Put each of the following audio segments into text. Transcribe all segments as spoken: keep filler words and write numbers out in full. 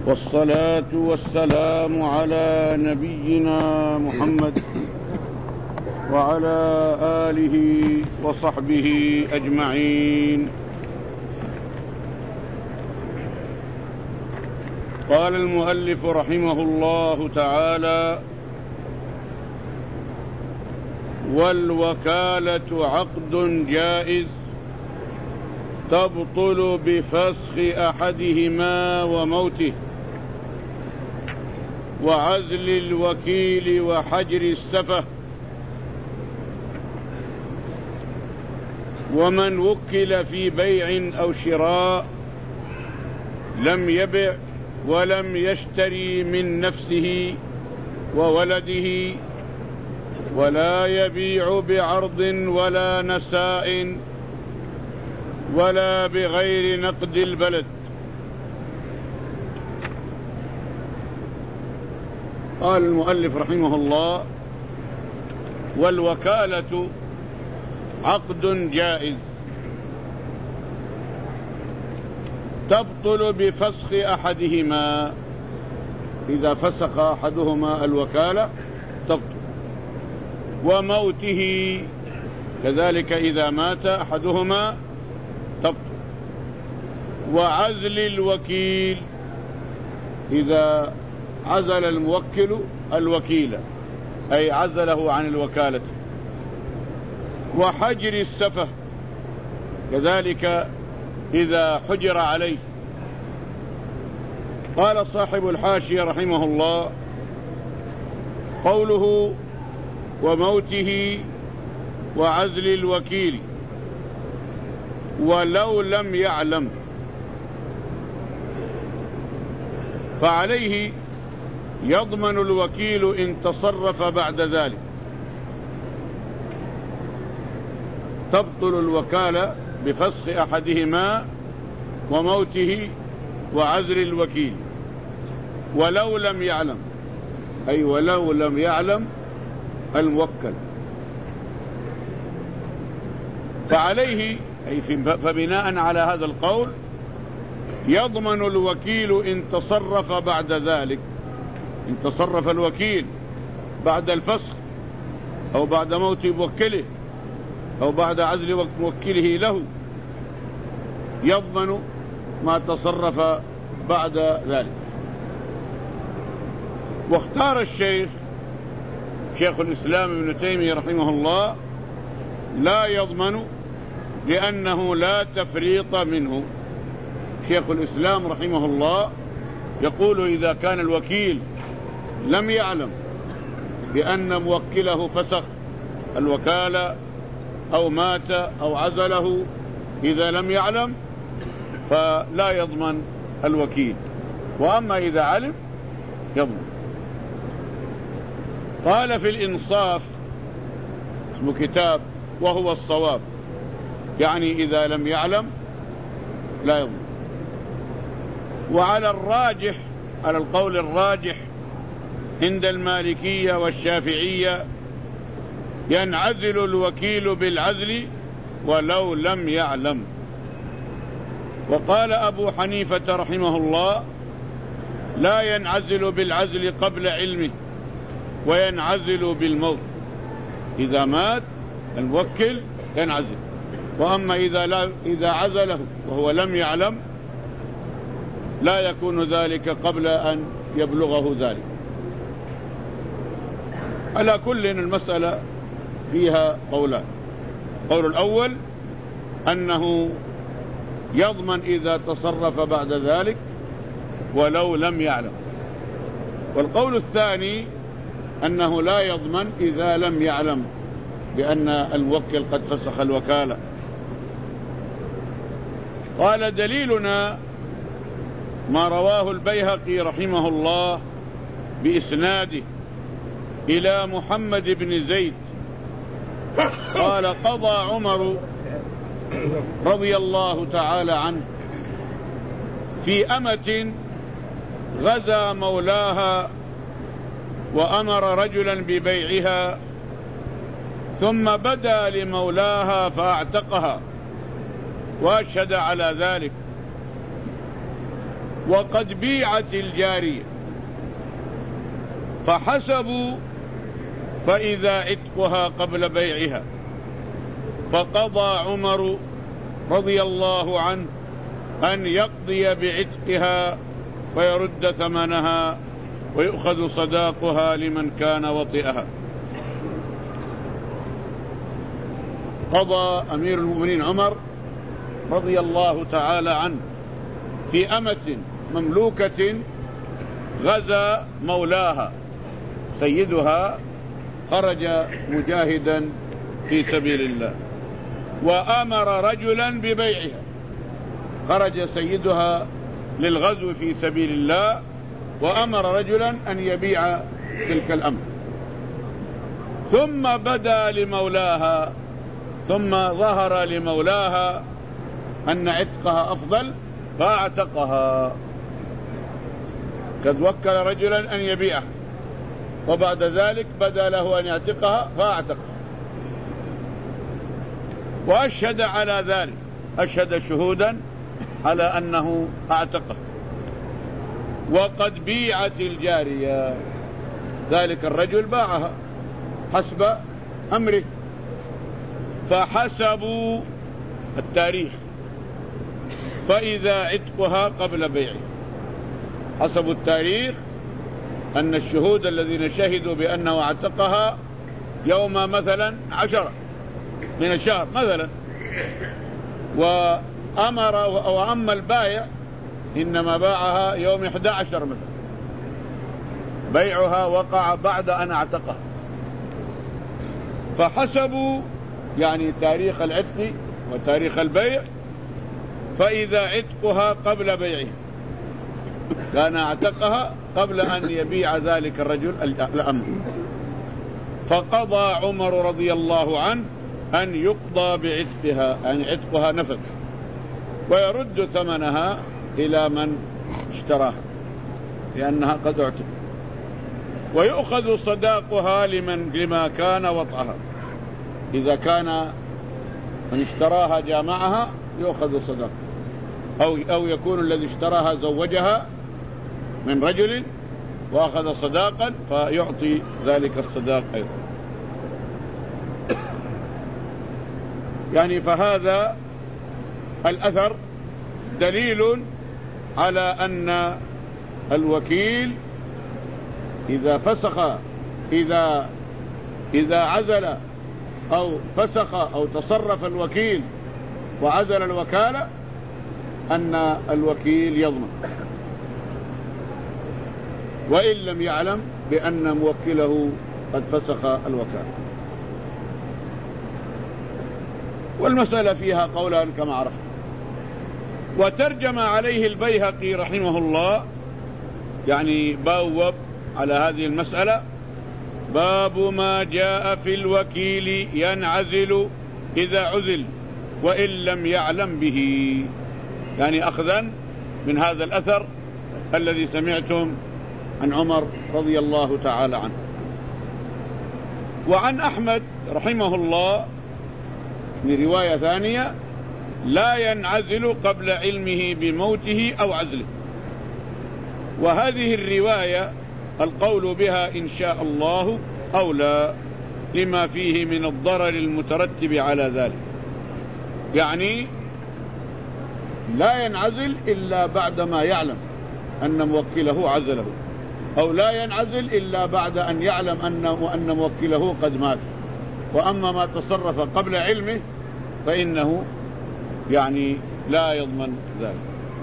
والصلاة والسلام على نبينا محمد وعلى آله وصحبه أجمعين. قال المؤلف رحمه الله تعالى: والوكالة عقد جائز تبطل بفسخ أحدهما وموته وعزل الوكيل وحجر السفه. ومن وكل في بيع أو شراء لم يبع ولم يشتري من نفسه وولده ولا يبيع بعرض ولا نساء ولا بغير نقد البلد. قال المؤلف رحمه الله: والوكالة عقد جائز تبطل بفسخ أحدهما. إذا فسخ أحدهما الوكالة تبطل، وموته كذلك إذا مات أحدهما تبطل، وعزل الوكيل إذا عزل الموكل الوكيل أي عزله عن الوكالة، وحجر السفه كذلك إذا حجر عليه. قال صاحب الحاشية رحمه الله: قوله وموته وعزل الوكيل ولو لم يعلم، فعليه يضمن الوكيل إن تصرف بعد ذلك. تبطل الوكالة بفسخ أحدهما وموته وعزل الوكيل ولو لم يعلم، أي ولو لم يعلم الموكل، فعليه أي فبناء على هذا القول يضمن الوكيل إن تصرف بعد ذلك. إن تصرف الوكيل بعد الفسخ أو بعد موت موكله أو بعد عزل موكله له يضمن ما تصرف بعد ذلك. واختار الشيخ شيخ الإسلام ابن تيمية رحمه الله لا يضمن لأنه لا تفريط منه. شيخ الإسلام رحمه الله يقول: إذا كان الوكيل لم يعلم بأن موكله فسخ الوكالة أو مات أو عزله، إذا لم يعلم فلا يضمن الوكيل، وأما إذا علم يضمن. قال في الإنصاف، اسم كتاب وهو الصواب، يعني إذا لم يعلم لا يضمن. وعلى الراجح، على القول الراجح عند المالكية والشافعية، ينعزل الوكيل بالعزل ولو لم يعلم. وقال أبو حنيفة رحمه الله: لا ينعزل بالعزل قبل علمه وينعزل بالموت. إذا مات الموكل ينعزل، وأما إذا, لا إذا عزله وهو لم يعلم لا يكون ذلك قبل أن يبلغه ذلك. على كل المسألة فيها قولان: قول الأول أنه يضمن إذا تصرف بعد ذلك ولو لم يعلم، والقول الثاني أنه لا يضمن إذا لم يعلم بأن الموكل قد فسخ الوكالة. قال: دليلنا ما رواه البيهقي رحمه الله بإسناده إلى محمد بن زيد قال: قضى عمر رضي الله تعالى عنه في أمة غزا مولاها وأمر رجلا ببيعها، ثم بدا لمولاها فأعتقها وأشهد على ذلك، وقد بيعت الجارية فحسبوا فإذا عتقها قبل بيعها، فقضى عمر رضي الله عنه أن يقضي بعتقها ويرد ثمنها ويؤخذ صداقها لمن كان وطئها. قضى أمير المؤمنين عمر رضي الله تعالى عنه في أمة مملوكة غزا مولاها سيدها، خرج مجاهدا في سبيل الله وأمر رجلا ببيعها. خرج سيدها للغزو في سبيل الله وأمر رجلا أن يبيع تلك الأمة، ثم بدا لمولاها ثم ظهر لمولاها أن عتقها أفضل فاعتقها. قد وكل رجلا أن يبيعها وبعد ذلك بدا له أن يعتقها فاعتقها، وأشهد على ذلك، أشهد شهودا على أنه اعتقها. وقد بيعت الجارية، ذلك الرجل باعها حسب أمره. فحسبوا التاريخ فإذا عتقها قبل بيعه، حسبوا التاريخ أن الشهود الذين شهدوا بأنه اعتقها يوم مثلا عشرة من الشهر مثلا، وأمر وأما البائع إنما باعها يوم إحدى عشر مثلا، بيعها وقع بعد أن اعتقها. فحسبوا يعني تاريخ العتق وتاريخ البيع، فإذا عتقها قبل بيعه، كان اعتقها قبل أن يبيع ذلك الرجل الأمر. فقضى عمر رضي الله عنه أن يقضى بعتقها، يعني عتقها نفذ، ويرد ثمنها إلى من اشتراها لأنها قد اعتق، ويؤخذ صداقها لمن لما كان وطئها. إذا كان من اشتراها جامعها يؤخذ صداقها، أو, أو يكون الذي اشتراها زوجها من رجل وأخذ صداقا فيعطي ذلك الصداق أيضا. يعني فهذا الأثر دليل على أن الوكيل إذا فسخ إذا إذا عزل أو فسخ أو تصرف الوكيل وعزل الوكالة أن الوكيل يضمن، وإن لم يعلم بأن موكله قد فسخ الوكالة. والمسألة فيها قولان كما عرفت. وترجم عليه البيهقي رحمه الله، يعني بوب على هذه المسألة: باب ما جاء في الوكيل ينعزل إذا عزل وإن لم يعلم به، يعني أخذا من هذا الأثر الذي سمعتم عن عمر رضي الله تعالى عنه. وعن أحمد رحمه الله من رواية ثانية: لا ينعزل قبل علمه بموته أو عزله. وهذه الرواية القول بها إن شاء الله أولى لما فيه من الضرر المترتب على ذلك، يعني لا ينعزل إلا بعدما يعلم أن موكله عزله، أو لا ينعزل إلا بعد أن يعلم أن موكله قد مات. وأما ما تصرف قبل علمه فإنه يعني لا يضمن ذلك.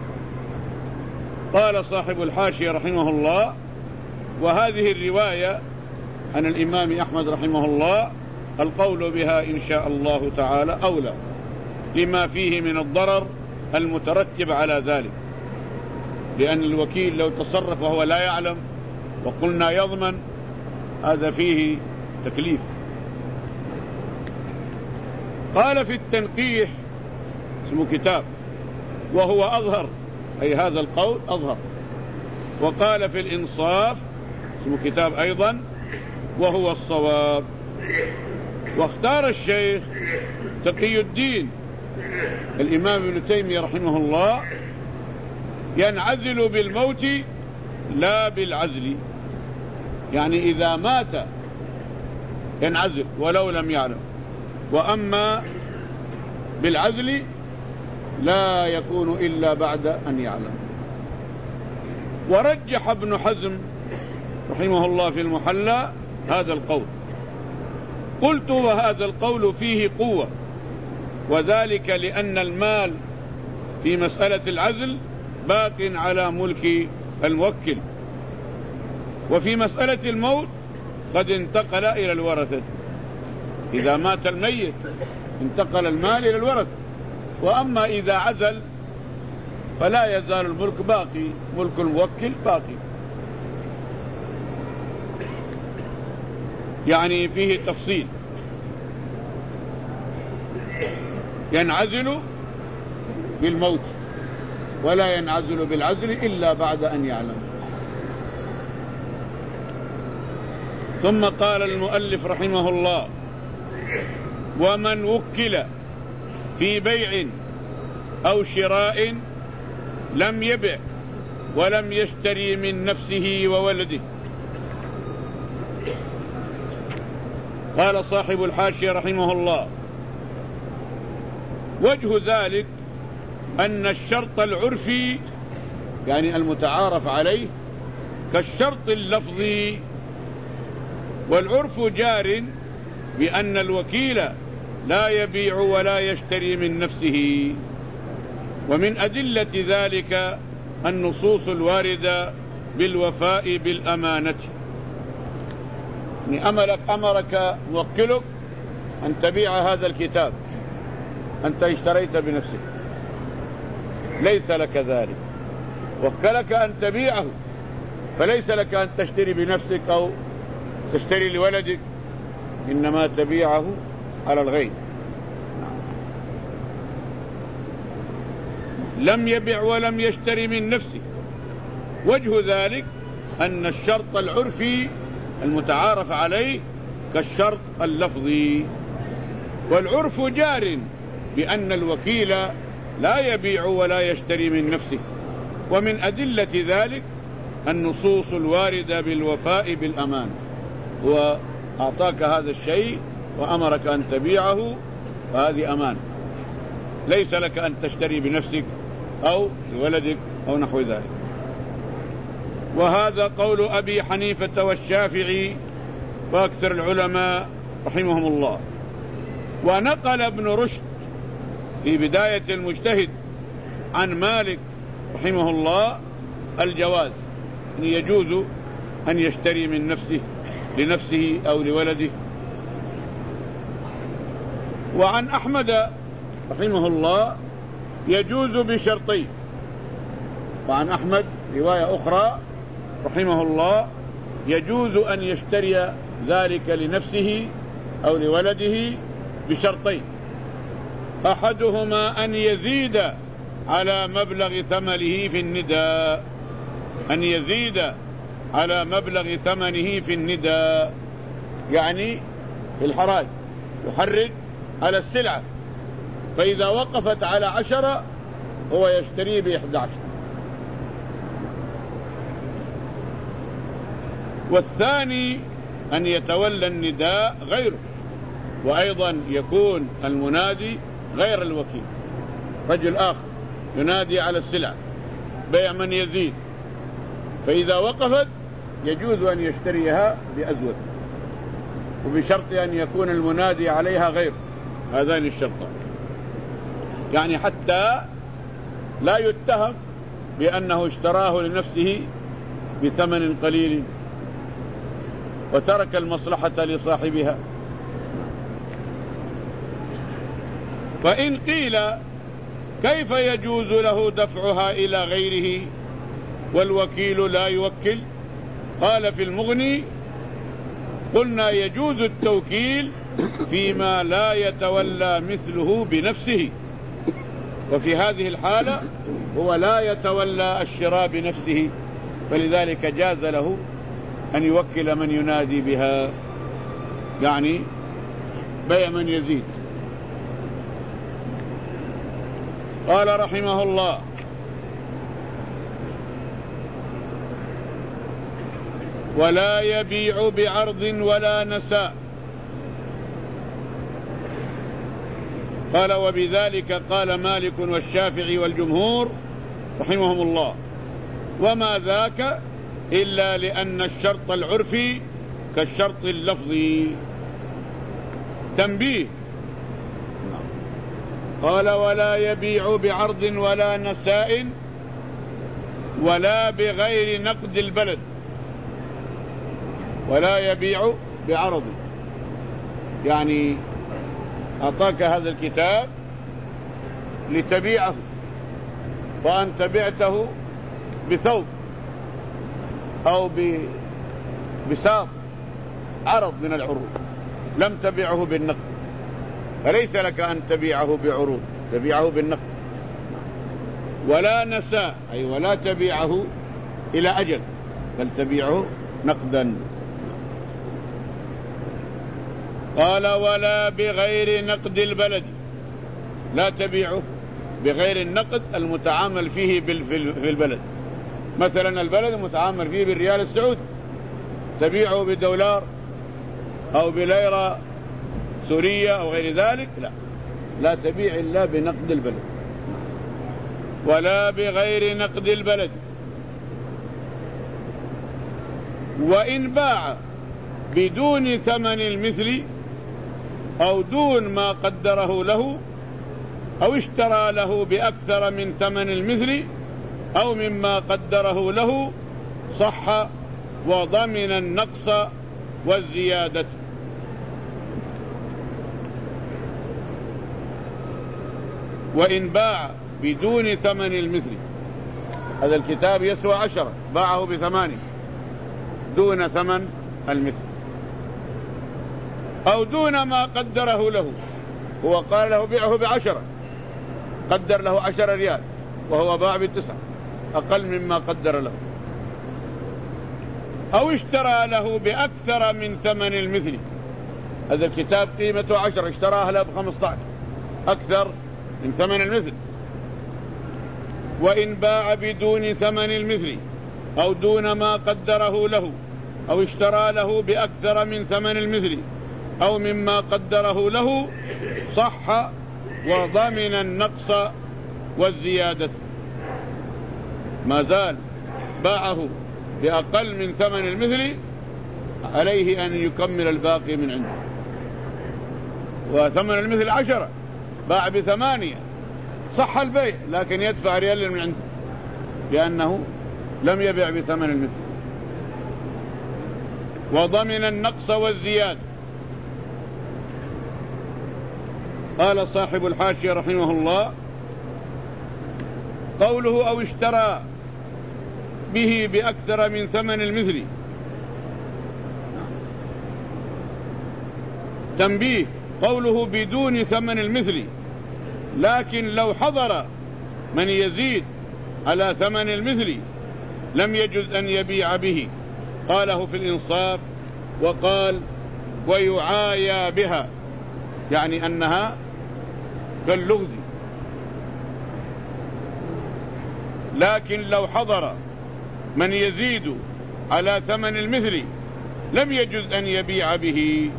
قال صاحب الحاشية رحمه الله: وهذه الرواية عن الإمام أحمد رحمه الله القول بها إن شاء الله تعالى أولى لما فيه من الضرر المترتب على ذلك، لأن الوكيل لو تصرف وهو لا يعلم وقلنا يضمن هذا فيه تكليف. قال في التنقيح، اسمه كتاب، وهو أظهر، أي هذا القول أظهر. وقال في الإنصاف، اسمه كتاب أيضا، وهو الصواب. واختار الشيخ تقي الدين الإمام ابن تيمية رحمه الله ينعزل بالموت لا بالعزل، يعني إذا مات ينعزل ولو لم يعلم، وأما بالعزل لا يكون إلا بعد أن يعلم. ورجح ابن حزم رحمه الله في المحلى هذا القول. قلت وهذا القول فيه قوة، وذلك لأن المال في مسألة العزل باق على ملك الموكل، وفي مسألة الموت قد انتقل إلى الورثة. إذا مات الميت انتقل المال إلى الورثة، وأما إذا عزل فلا يزال الملك باقي، ملك الموكل باقي. يعني فيه تفصيل، ينعزل بالموت ولا ينعزل بالعزل إلا بعد أن يعلم. ثم قال المؤلف رحمه الله: ومن وكل في بيع أو شراء لم يبع ولم يشتري من نفسه وولده. قال صاحب الحاشية رحمه الله: وجه ذلك أن الشرط العرفي يعني المتعارف عليه كالشرط اللفظي، والعرف جار بأن الوكيل لا يبيع ولا يشتري من نفسه. ومن أدلة ذلك النصوص الواردة بالوفاء بالأمانة. يعني أملك أمرك موكلك أن تبيع هذا الكتاب، أنت اشتريت بنفسك، ليس لك ذلك. وكلك أن تبيعه، فليس لك أن تشتري بنفسك أو تشتري لولدك، إنما تبيعه على الغير. لم يبع ولم يشتري من نفسه. وجه ذلك أن الشرط العرفي المتعارف عليه كالشرط اللفظي، والعرف جار بأن الوكيل لا يبيع ولا يشتري من نفسه. ومن أدلة ذلك النصوص الواردة بالوفاء بالأمان. هو أعطاك هذا الشيء وأمرك أن تبيعه، فهذه أمان، ليس لك أن تشتري بنفسك أو لولدك أو نحو ذلك. وهذا قول أبي حنيفة والشافعي وأكثر العلماء رحمهم الله. ونقل ابن رشد في بداية المجتهد عن مالك رحمه الله الجواز، أن يجوز أن يشتري من نفسه لنفسه أو لولده. وعن أحمد رحمه الله يجوز بشرطين. وعن أحمد رواية أخرى رحمه الله يجوز أن يشتري ذلك لنفسه أو لولده بشرطين: أحدهما أن يزيد على مبلغ ثمنه في النداء، أن يزيد على مبلغ ثمنه في النداء، يعني في الحراج يحرج على السلعة، فإذا وقفت على عشرة هو يشتري بإحدى عشر. والثاني أن يتولى النداء غيره، وأيضا يكون المنادي غير الوكيل، رجل آخر ينادي على السلعة بيع من يزيد، فإذا وقفت يجوز أن يشتريها بأزود، وبشرط أن يكون المنادي عليها غير هذان الشرطان، يعني حتى لا يتهم بأنه اشتراه لنفسه بثمن قليل وترك المصلحة لصاحبها. فإن قيل كيف يجوز له دفعها إلى غيره والوكيل لا يوكل؟ قال في المغني: قلنا يجوز التوكيل فيما لا يتولى مثله بنفسه، وفي هذه الحالة هو لا يتولى الشراء بنفسه، فلذلك جاز له أن يوكل من ينادي بها، يعني بيع من يزيد. قال رحمه الله: ولا يبيع بعرض ولا نساء. قال وبذلك قال مالك والشافعي والجمهور رحمهم الله، وما ذاك إلا لأن الشرط العرفي كالشرط اللفظي. تنبيه. قال ولا يبيع بعرض ولا نساء ولا بغير نقد البلد. ولا يبيع بعرض يعني أعطاك هذا الكتاب لتبيعه، فأنت بعته بثوب أو بساط، عرض من العروض، لم تبيعه بالنقد، فليس لك أن تبيعه بعروض، تبيعه بالنقد. ولا نساء أي ولا تبيعه إلى أجل، بل تبيعه نقدا. قال ولا بغير نقد البلد، لا تبيعه بغير النقد المتعامل فيه في البلد. مثلا البلد المتعامل فيه بالريال السعودي، تبيعه بدولار أو بليرة سورية أو غير ذلك، لا لا تبيع إلا بنقد البلد. ولا بغير نقد البلد. وإن باع بدون ثمن المثل أو دون ما قدره له أو اشترى له بأكثر من ثمن المثل أو مما قدره له صح وضمن النقص والزيادة. وإن باع بدون ثمن المثل، هذا الكتاب يسوى عشرة، باعه بثمانية دون ثمن المثل أو دون ما قدره له، هو قال له بيعه بعشرة، قدر له عشر ريال وهو باع بتسعة أقل مما قدر له، أو اشترى له بأكثر من ثمن المثل، هذا الكتاب قيمته عشرة اشتراه له بخمسة عشر أكثر من ثمن المثل. وإن باع بدون ثمن المثل أو دون ما قدره له أو اشترى له بأكثر من ثمن المثل أو مما قدره له صح وضمن النقص والزيادة. ما زال باعه بأقل من ثمن المثل، عليه أن يكمل الباقي من عنده. وثمن المثل عشرة، باع بثمانية، صح البيع لكن يدفع ريال من عنده لأنه لم يبيع بثمن المثل. وضمن النقص والزيادة. قال صاحب الحاشية رحمه الله: قوله أو اشترى به بأكثر من ثمن المثل. تنبيه: قوله بدون ثمن المثل، لكن لو حضر من يزيد على ثمن المثل لم يجوز أن يبيع به. قاله في الإنصاف وقال: ويعايا بها، يعني أنها كاللغز. لكن لو حضر من يزيد على ثمن المثل لم يجوز أن يبيع به.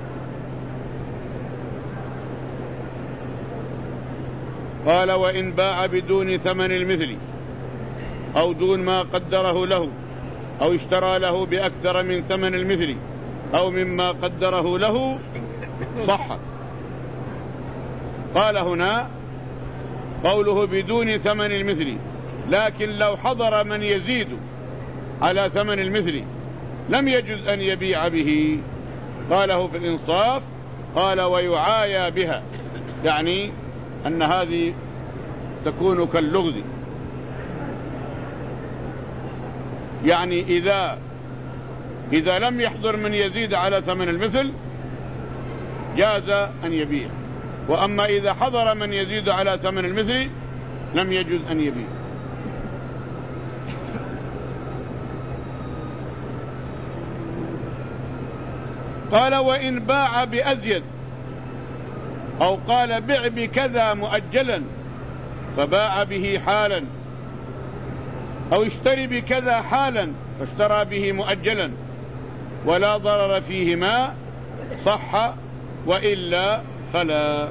قال: وإن باع بدون ثمن المثل أو دون ما قدره له أو اشترى له بأكثر من ثمن المثل أو مما قدره له صح. قال هنا قوله بدون ثمن المثل، لكن لو حضر من يزيد على ثمن المثل لم يجوز أن يبيع به. قاله في الإنصاف قال: ويعايا بها، يعني أن هذه تكون كاللغز، يعني إذا إذا لم يحضر من يزيد على ثمن المثل جاز أن يبيع، وأما إذا حضر من يزيد على ثمن المثل لم يجوز أن يبيع. قال: وإن باع بأزيد أو قال بع بكذا مؤجلا فباع به حالا، أو اشتري بكذا حالا فاشترى به مؤجلا، ولا ضرر فيهما صح، وإلا فلا.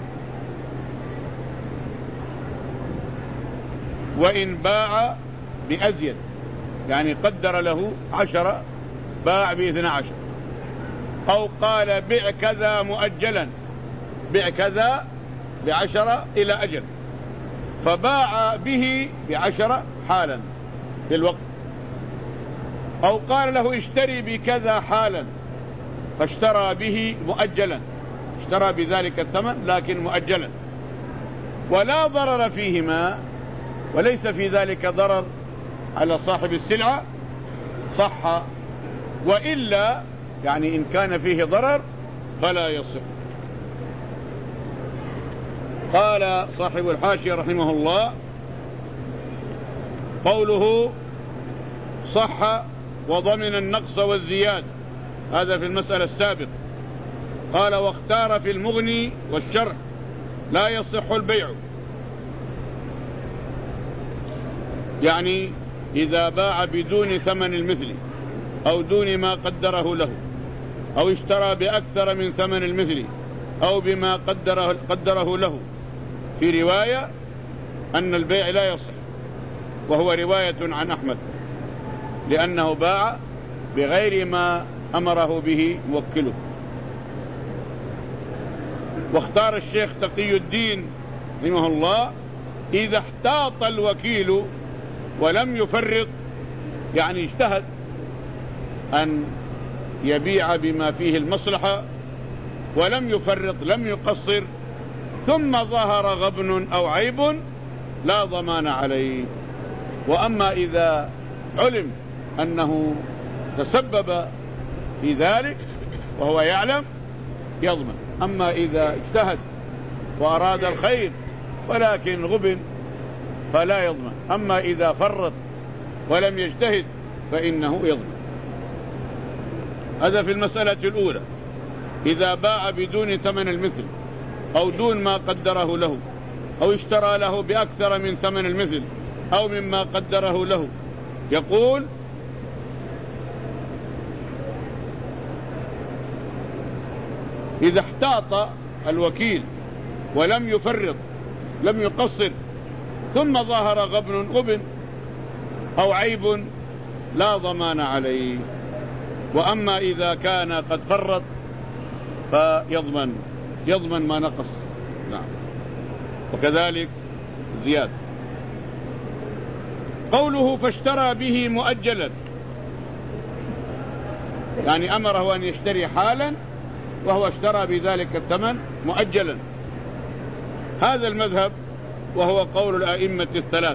وإن باع بأزيد، يعني قدر له عشرة باع باثنى عشر، أو قال بيع كذا مؤجلا، بيع كذا بعشرة إلى أجل، فباع به بعشرة حالا في الوقت، أو قال له اشتري بكذا حالا فاشترى به مؤجلا، اشترى بذلك الثمن لكن مؤجلا، ولا ضرر فيهما، وليس في ذلك ضرر على صاحب السلعة، صح، وإلا يعني إن كان فيه ضرر فلا يصح. قال صاحب الحاشية رحمه الله: قوله صح وضمن النقص والزيادة، هذا في المسألة السابقة. قال: واختار في المغني والشرح لا يصح البيع، يعني إذا باع بدون ثمن المثل أو دون ما قدره له، أو اشترى بأكثر من ثمن المثل أو بما قدره, قدره له. في رواية أن البيع لا يصح، وهو رواية عن أحمد، لأنه باع بغير ما أمره به موكله. واختار الشيخ تقي الدين رحمه الله: إذا احتاط الوكيل ولم يفرط، يعني اجتهد أن يبيع بما فيه المصلحة ولم يفرط، لم يقصر، ثم ظهر غبن أو عيب لا ضمان عليه. وأما إذا علم أنه تسبب في ذلك وهو يعلم يضمن. أما إذا اجتهد وأراد الخير ولكن غبن فلا يضمن. أما إذا فرط ولم يجتهد فإنه يضمن. هذا في المسألة الأولى: إذا باع بدون ثمن المثل أو دون ما قدره له، أو اشترى له بأكثر من ثمن المثل أو مما قدره له. يقول: إذا احتاط الوكيل ولم يفرط، لم يقصر، ثم ظهر غبن غبن أو عيب لا ضمان عليه. وأما إذا كان قد فرط فيضمن، يضمن ما نقص. نعم. وكذلك زيادة. قوله فاشترى به مؤجلا، يعني أمره أن يشتري حالا وهو اشترى بذلك الثمن مؤجلا. هذا المذهب وهو قول الأئمة الثلاث،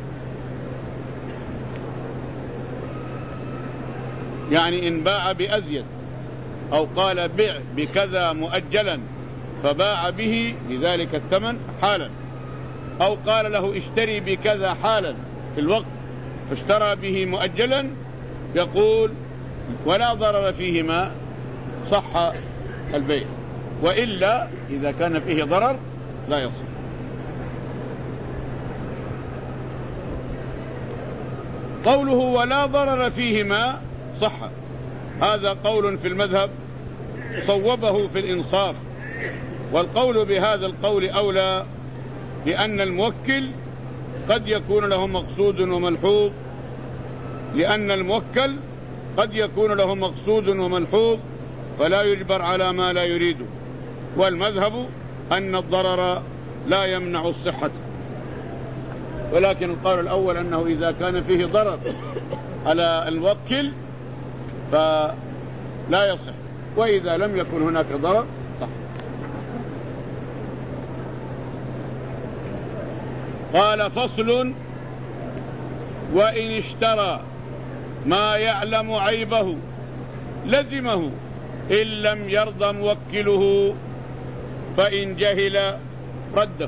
يعني إن باع بأزيد أو قال بيع بكذا مؤجلا فباع به بذلك الثمن حالا، أو قال له اشتري بكذا حالا في الوقت فاشترى به مؤجلا، يقول: ولا ضرر فيهما، صح البيع، وإلا إذا كان فيه ضرر لا يصح. قوله ولا ضرر فيهما صح، هذا قول في المذهب صوبه في الإنصاف، والقول بهذا القول أولى، لأن الموكل قد يكون له مقصود وملحوظ، لأن الموكل قد يكون له مقصود وملحوظ فلا يجبر على ما لا يريده. والمذهب أن الضرر لا يمنع الصحة، ولكن القول الأول أنه إذا كان فيه ضرر على الموكل فلا يصح، وإذا لم يكن هناك ضرر صح. قال: فصل: وإن اشترى ما يعلم عيبه لزمه إن لم يرضى موكله، فإن جهل رده.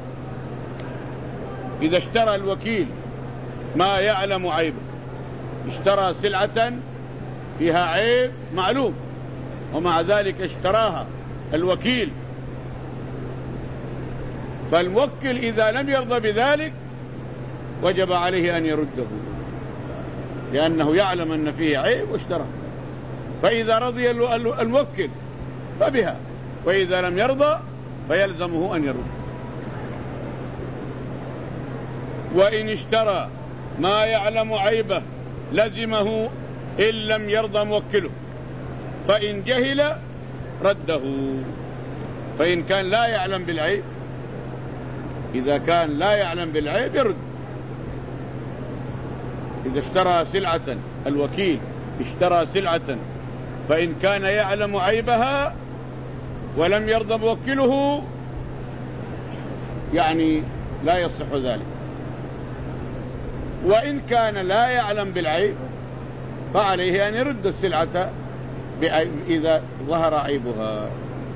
إذا اشترى الوكيل ما يعلم عيبه، اشترى سلعة فيها عيب معلوم ومع ذلك اشتراها الوكيل، فالموكل إذا لم يرضى بذلك وجب عليه أن يرده، لأنه يعلم أن فيه عيب واشتراه. فإذا رضي الموكل فبها، وإذا لم يرضى فيلزمه أن يرد. وإن اشترى ما يعلم عيبه لزمه إن لم يرضى موكله، فإن جهل رده. فإن كان لا يعلم بالعيب، إذا كان لا يعلم بالعيب يرد. إذا اشترى سلعة، الوكيل اشترى سلعة فإن كان يعلم عيبها ولم يرضى موكله يعني لا يصح ذلك. وإن كان لا يعلم بالعيب فعليه أن يرد السلعة إذا ظهر عيبها.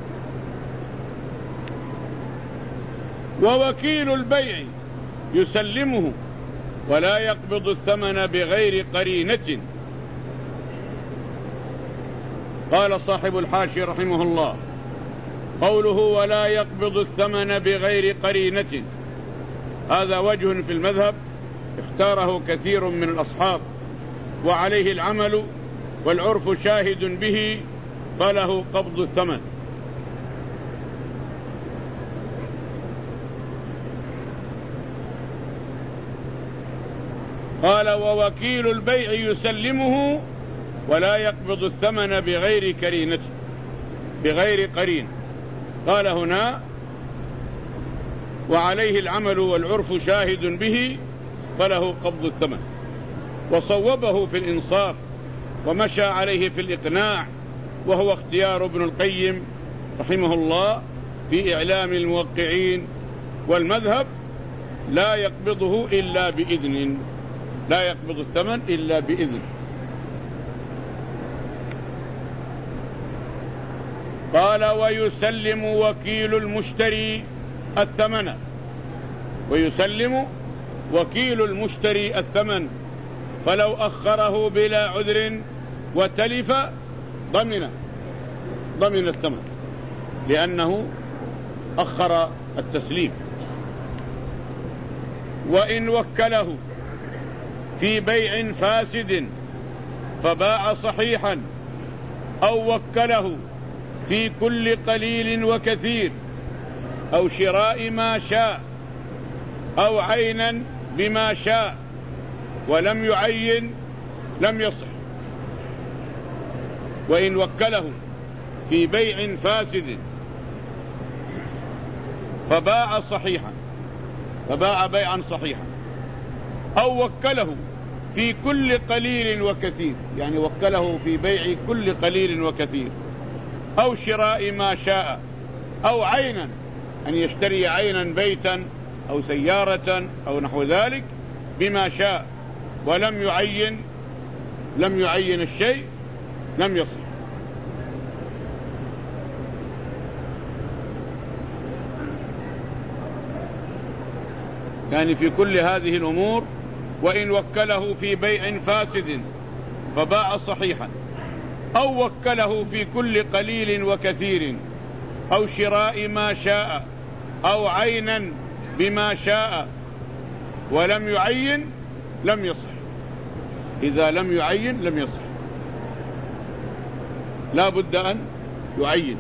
ووكيل البيع يسلمه ولا يقبض الثمن بغير قرينة. قال صاحب الحاشية رحمه الله: قوله ولا يقبض الثمن بغير قرينة، هذا وجه في المذهب اختاره كثير من الأصحاب، وعليه العمل، والعرف شاهد به، فله قبض الثمن. قال ووكيل البيع يسلمه ولا يقبض الثمن بغير قرينة، بغير قرين. قال هنا وعليه العمل والعرف شاهد به فله قبض الثمن، وصوبه في الإنصاف ومشى عليه في الإقناع، وهو اختيار ابن القيم رحمه الله في إعلام الموقعين. والمذهب لا يقبضه إلا بإذن، لا يقبض الثمن إلا بإذن. قال ويسلم وكيل المشتري الثمن، ويسلم وكيل المشتري الثمن، فلو أخره بلا عذر وتلف ضمن ضمن الثمن، لأنه أخر التسليم. وإن وكله في بيع فاسد فباع صحيحا، أو وكله في كل قليل وكثير، أو شراء ما شاء، أو عينا بما شاء، ولم يعين لم يصح. وإن وكله في بيع فاسد فباع صحيحا، فباع بيعا صحيحا، أو وكله في كل قليل وكثير، يعني وكله في بيع كل قليل وكثير، أو شراء ما شاء، أو عينا، أن يشتري عينا بيتا أو سيارة أو نحو ذلك بما شاء، ولم يعين لم يعين الشيء لم يصح. يعني في كل هذه الأمور. وإن وكله في بيع فاسد فباع صحيحا، أو وكله في كل قليل وكثير، أو شراء ما شاء، أو عينا بما شاء، ولم يعين لم يصح. إذا لم يعين لم يصح، لا بد أن يعين.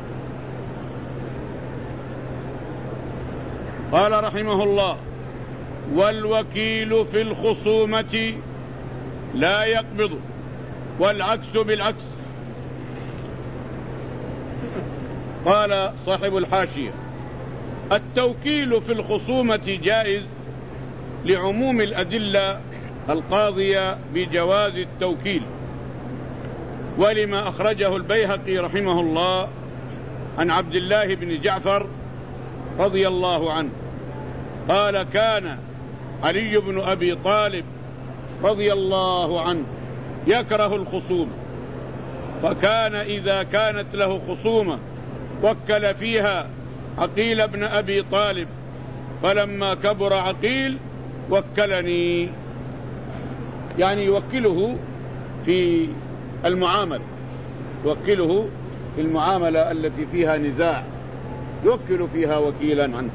قال رحمه الله: والوكيل في الخصومة لا يقبض، والعكس بالعكس. قال صاحب الحاشية: التوكيل في الخصومة جائز لعموم الأدلة القاضية بجواز التوكيل، ولما أخرجه البيهقي رحمه الله عن عبد الله بن جعفر رضي الله عنه قال: كان علي بن أبي طالب رضي الله عنه يكره الخصومة، فكان إذا كانت له خصومة وكل فيها عقيل بن أبي طالب، فلما كبر عقيل وكلني، يعني يوكله في المعاملة، يوكله في المعاملة التي فيها نزاع، يوكل فيها وكيلا عنه.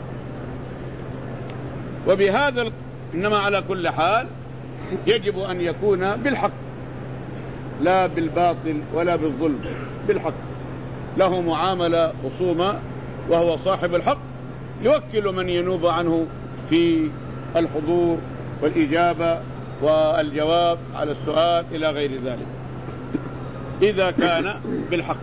وبهذا إنما على كل حال يجب أن يكون بالحق، لا بالباطل ولا بالظلم، بالحق، له معاملة خصومة وهو صاحب الحق، يوكل من ينوب عنه في الحضور والإجابة والجواب على السؤال إلى غير ذلك إذا كان بالحق.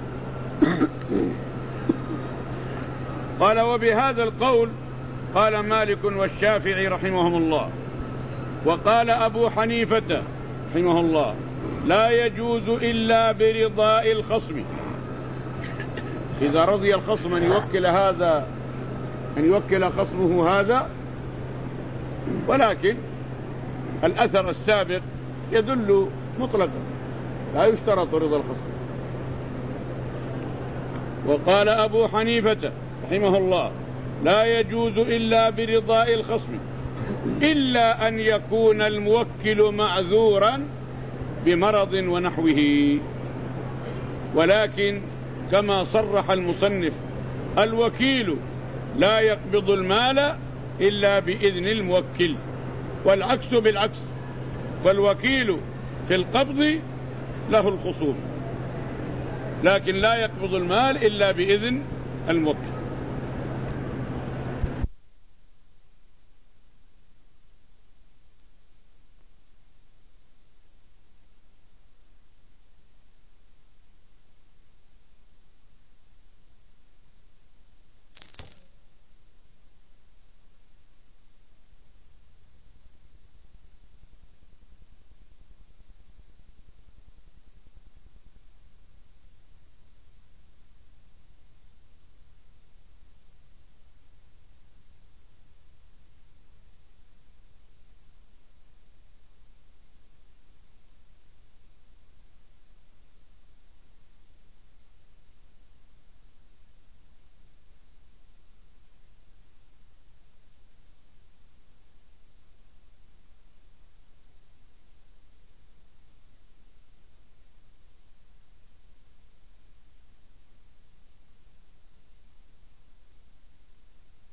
قال: وبهذا القول قال مالك والشافعي رحمهم الله، وقال أبو حنيفة رحمه الله: لا يجوز إلا برضاء الخصم. إذا رضي الخصم أن يوكل هذا أن يوكل خصمه هذا، ولكن الأثر السابق يدل مطلقا، لا يشترط رضا الخصم. وقال أبو حنيفة رحمه الله: لا يجوز إلا برضاء الخصم، إلا أن يكون الموكل معذورا بمرض ونحوه. ولكن كما صرح المصنف: الوكيل لا يقبض المال إلا بإذن الموكل، والعكس بالعكس، فالوكيل في القبض له الخصوم، لكن لا يقبض المال إلا بإذن الموكل.